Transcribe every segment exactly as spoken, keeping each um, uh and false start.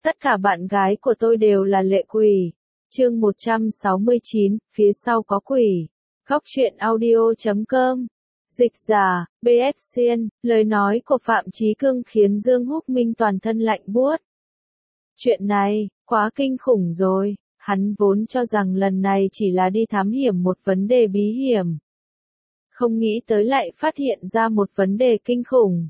Tất cả bạn gái của tôi đều là lệ quỷ. Chương một trăm sáu mươi chín, phía sau có quỷ. Góc truyện audio chấm com. Dịch giả, bê ét Xiên, lời nói của Phạm Chí Cương khiến Dương Húc Minh toàn thân lạnh buốt. Chuyện này, quá kinh khủng rồi, hắn vốn cho rằng lần này chỉ là đi thám hiểm một vấn đề bí hiểm. Không nghĩ tới lại phát hiện ra một vấn đề kinh khủng.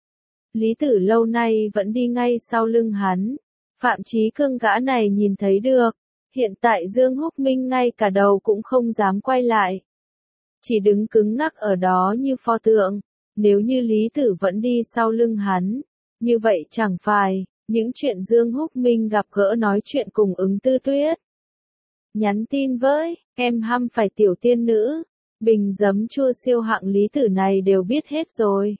Lý Tử lâu nay vẫn đi ngay sau lưng hắn. Phạm Chí Cương gã này nhìn thấy được. Hiện tại Dương Húc Minh ngay cả đầu cũng không dám quay lại. Chỉ đứng cứng ngắc ở đó như pho tượng. Nếu như Lý Tử vẫn đi sau lưng hắn, như vậy chẳng phải, những chuyện Dương Húc Minh gặp gỡ nói chuyện cùng Ứng Tư Tuyết. Nhắn tin với, em hăm phải tiểu tiên nữ. Bình giấm chua siêu hạng Lý Tử này đều biết hết rồi.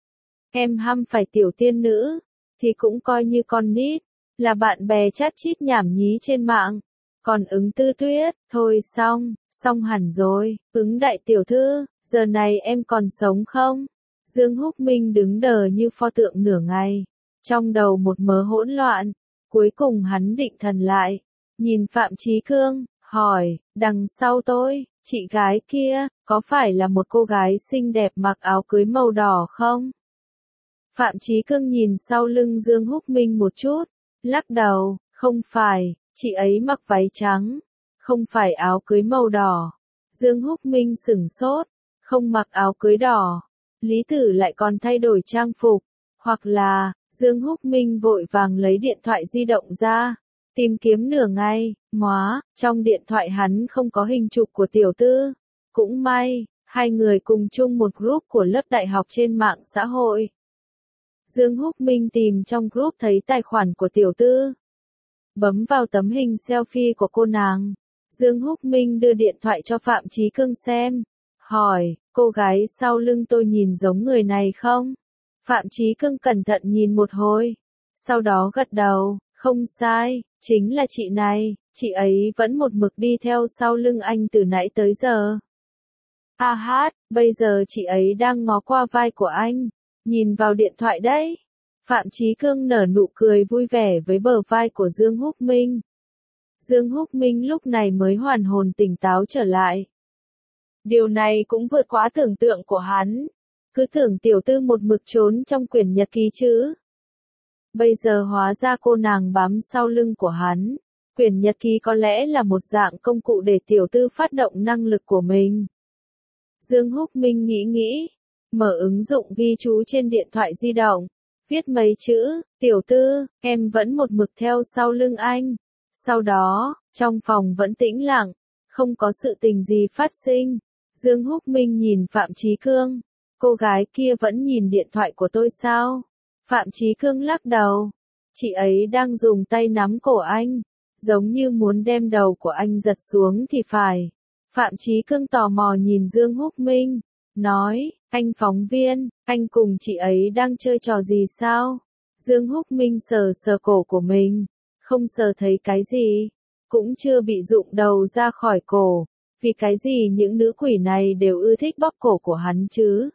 Em hăm phải tiểu tiên nữ, thì cũng coi như con nít, là bạn bè chat chít nhảm nhí trên mạng. Còn Ứng Tư Tuyết, thôi xong, xong hẳn rồi, Ứng đại tiểu thư, giờ này em còn sống không? Dương Húc Minh đứng đờ như pho tượng nửa ngày, trong đầu một mớ hỗn loạn, cuối cùng hắn định thần lại, nhìn Phạm Chí Cương, hỏi, đằng sau tôi, chị gái kia, có phải là một cô gái xinh đẹp mặc áo cưới màu đỏ không? Phạm Chí Cương nhìn sau lưng Dương Húc Minh một chút, lắc đầu, không phải, chị ấy mặc váy trắng, không phải áo cưới màu đỏ. Dương Húc Minh sửng sốt, không mặc áo cưới đỏ. Lý Tử lại còn thay đổi trang phục, hoặc là, Dương Húc Minh vội vàng lấy điện thoại di động ra, tìm kiếm nửa ngày, móa, trong điện thoại hắn không có hình chụp của tiểu tư. Cũng may, hai người cùng chung một group của lớp đại học trên mạng xã hội. Dương Húc Minh tìm trong group thấy tài khoản của tiểu tư. Bấm vào tấm hình selfie của cô nàng. Dương Húc Minh đưa điện thoại cho Phạm Chí Cương xem. Hỏi, cô gái sau lưng tôi nhìn giống người này không? Phạm Chí Cương cẩn thận nhìn một hồi. Sau đó gật đầu, không sai, chính là chị này, chị ấy vẫn một mực đi theo sau lưng anh từ nãy tới giờ. A hát, bây giờ chị ấy đang ngó qua vai của anh. Nhìn vào điện thoại đấy. Phạm Chí Cương nở nụ cười vui vẻ với bờ vai của Dương Húc Minh. Dương Húc Minh lúc này mới hoàn hồn tỉnh táo trở lại. Điều này cũng vượt quá tưởng tượng của hắn. Cứ tưởng tiểu tư một mực trốn trong quyển nhật ký chứ. Bây giờ hóa ra cô nàng bám sau lưng của hắn. Quyển nhật ký có lẽ là một dạng công cụ để tiểu tư phát động năng lực của mình. Dương Húc Minh nghĩ nghĩ. Mở ứng dụng ghi chú trên điện thoại di động, viết mấy chữ, tiểu tư, em vẫn một mực theo sau lưng anh. Sau đó, trong phòng vẫn tĩnh lặng, không có sự tình gì phát sinh. Dương Húc Minh nhìn Phạm Chí Cương, cô gái kia vẫn nhìn điện thoại của tôi sao? Phạm Chí Cương lắc đầu, chị ấy đang dùng tay nắm cổ anh, giống như muốn đem đầu của anh giật xuống thì phải. Phạm Chí Cương tò mò nhìn Dương Húc Minh, nói, anh phóng viên, anh cùng chị ấy đang chơi trò gì sao? Dương Húc Minh sờ sờ cổ của mình, không sờ thấy cái gì, cũng chưa bị rụng đầu ra khỏi cổ, vì cái gì những nữ quỷ này đều ưa thích bóp cổ của hắn chứ?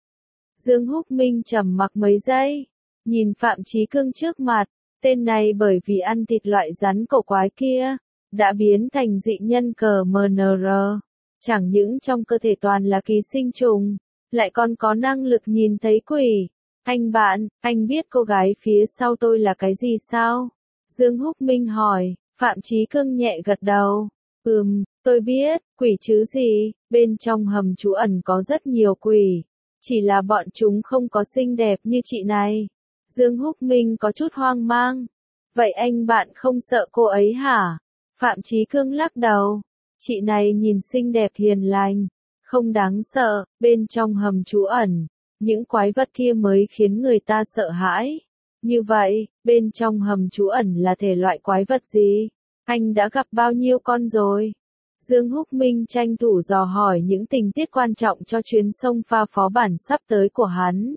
Dương Húc Minh trầm mặc mấy giây, nhìn Phạm Chí Cương trước mặt, tên này bởi vì ăn thịt loại rắn cổ quái kia, đã biến thành dị nhân cờ em en rờ. Chẳng những trong cơ thể toàn là ký sinh trùng, lại còn có năng lực nhìn thấy quỷ. Anh bạn, anh biết cô gái phía sau tôi là cái gì sao? Dương Húc Minh hỏi, Phạm Chí Cương nhẹ gật đầu. Ừm, tôi biết, quỷ chứ gì, bên trong hầm trú ẩn có rất nhiều quỷ. Chỉ là bọn chúng không có xinh đẹp như chị này. Dương Húc Minh có chút hoang mang. Vậy anh bạn không sợ cô ấy hả? Phạm Chí Cương lắc đầu. Chị này nhìn xinh đẹp hiền lành, không đáng sợ, bên trong hầm trú ẩn, những quái vật kia mới khiến người ta sợ hãi. Như vậy, bên trong hầm trú ẩn là thể loại quái vật gì? Anh đã gặp bao nhiêu con rồi? Dương Húc Minh tranh thủ dò hỏi những tình tiết quan trọng cho chuyến sông pha phó bản sắp tới của hắn.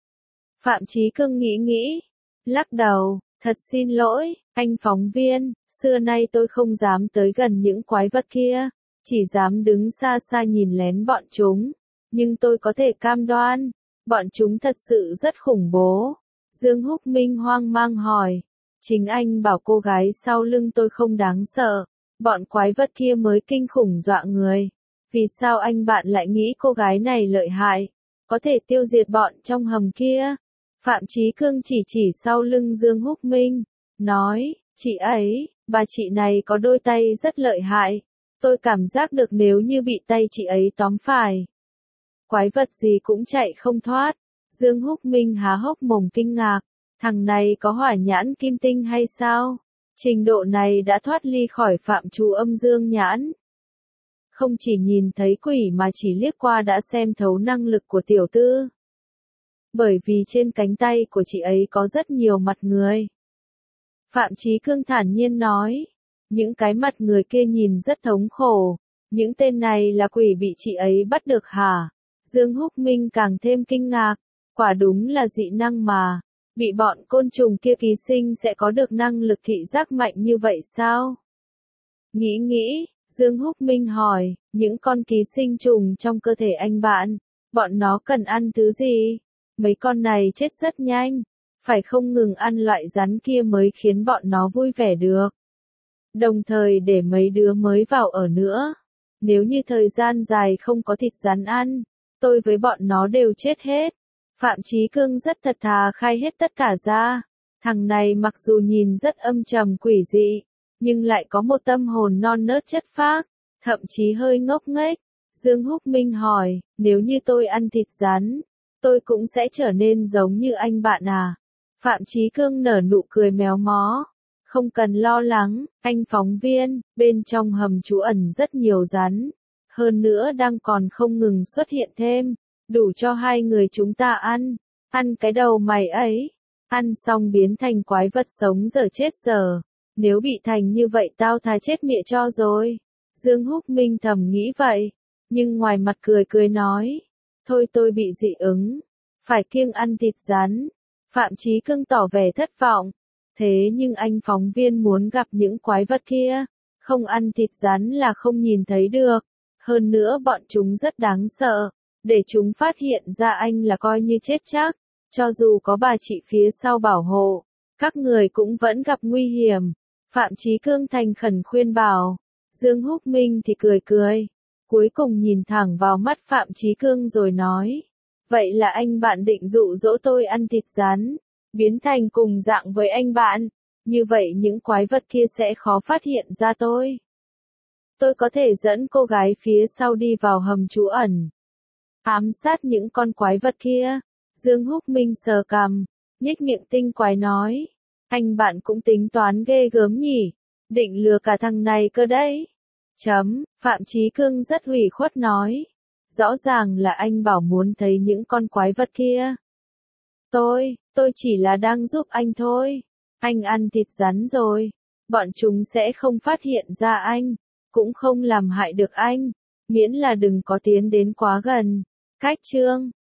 Phạm Chí Cương nghĩ nghĩ, lắc đầu, thật xin lỗi, anh phóng viên, xưa nay tôi không dám tới gần những quái vật kia, chỉ dám đứng xa xa nhìn lén bọn chúng, nhưng tôi có thể cam đoan, bọn chúng thật sự rất khủng bố. Dương Húc Minh hoang mang hỏi, Chính anh bảo cô gái sau lưng tôi không đáng sợ, bọn quái vật kia mới kinh khủng dọa người. Vì sao anh bạn lại nghĩ cô gái này lợi hại, có thể tiêu diệt bọn trong hầm kia? Phạm Chí Cương chỉ chỉ sau lưng Dương Húc Minh, nói, chị ấy, bà chị này có đôi tay rất lợi hại. Tôi cảm giác được nếu như bị tay chị ấy tóm phải, quái vật gì cũng chạy không thoát. Dương Húc Minh há hốc mồm kinh ngạc, thằng này có hỏa nhãn kim tinh hay sao? Trình độ này đã thoát ly khỏi phạm trù âm dương nhãn. Không chỉ nhìn thấy quỷ mà chỉ liếc qua đã xem thấu năng lực của tiểu tư. Bởi vì trên cánh tay của chị ấy có rất nhiều mặt người. Phạm Chí Cương thản nhiên nói, những cái mặt người kia nhìn rất thống khổ, những tên này là quỷ bị chị ấy bắt được hả? Dương Húc Minh càng thêm kinh ngạc, quả đúng là dị năng mà, bị bọn côn trùng kia ký sinh sẽ có được năng lực thị giác mạnh như vậy sao? Nghĩ nghĩ, Dương Húc Minh hỏi, những con ký sinh trùng trong cơ thể anh bạn, bọn nó cần ăn thứ gì? Mấy con này chết rất nhanh, phải không ngừng ăn loại rắn kia mới khiến bọn nó vui vẻ được. Đồng thời để mấy đứa mới vào ở nữa. Nếu như thời gian dài không có thịt rắn ăn, tôi với bọn nó đều chết hết. Phạm Chí Cương rất thật thà khai hết tất cả ra. Thằng này mặc dù nhìn rất âm trầm quỷ dị, nhưng lại có một tâm hồn non nớt chất phác, thậm chí hơi ngốc nghếch. Dương Húc Minh hỏi, nếu như tôi ăn thịt rắn, tôi cũng sẽ trở nên giống như anh bạn à? Phạm Chí Cương nở nụ cười méo mó. Không cần lo lắng, anh phóng viên, bên trong hầm trú ẩn rất nhiều rắn. Hơn nữa đang còn không ngừng xuất hiện thêm, đủ cho hai người chúng ta ăn. Ăn cái đầu mày ấy, ăn xong biến thành quái vật sống giờ chết giờ. Nếu bị thành như vậy tao thà chết mẹ cho rồi. Dương Húc Minh thầm nghĩ vậy, nhưng ngoài mặt cười cười nói, thôi tôi bị dị ứng, phải kiêng ăn thịt rắn. Phạm Chí Cương tỏ vẻ thất vọng, thế nhưng anh phóng viên muốn gặp những quái vật kia, không ăn thịt rắn là không nhìn thấy được, hơn nữa bọn chúng rất đáng sợ, để chúng phát hiện ra anh là coi như chết chắc, cho dù có bà chị phía sau bảo hộ, các người cũng vẫn gặp nguy hiểm. Phạm Chí Cương thành khẩn khuyên bảo, Dương Húc Minh thì cười cười, cuối cùng nhìn thẳng vào mắt Phạm Chí Cương rồi nói, vậy là anh bạn định dụ dỗ tôi ăn thịt rắn, biến thành cùng dạng với anh bạn, như vậy những quái vật kia sẽ khó phát hiện ra tôi. Tôi có thể dẫn cô gái phía sau đi vào hầm trú ẩn, ám sát những con quái vật kia. Dương Húc Minh sờ cằm, nhếch miệng tinh quái nói, anh bạn cũng tính toán ghê gớm nhỉ, định lừa cả thằng này cơ đấy. Chấm, Phạm Chí Cương rất ủy khuất nói, rõ ràng là anh bảo muốn thấy những con quái vật kia. Tôi, tôi chỉ là đang giúp anh thôi. Anh ăn thịt rắn rồi, bọn chúng sẽ không phát hiện ra anh, cũng không làm hại được anh, miễn là đừng có tiến đến quá gần. Cách chương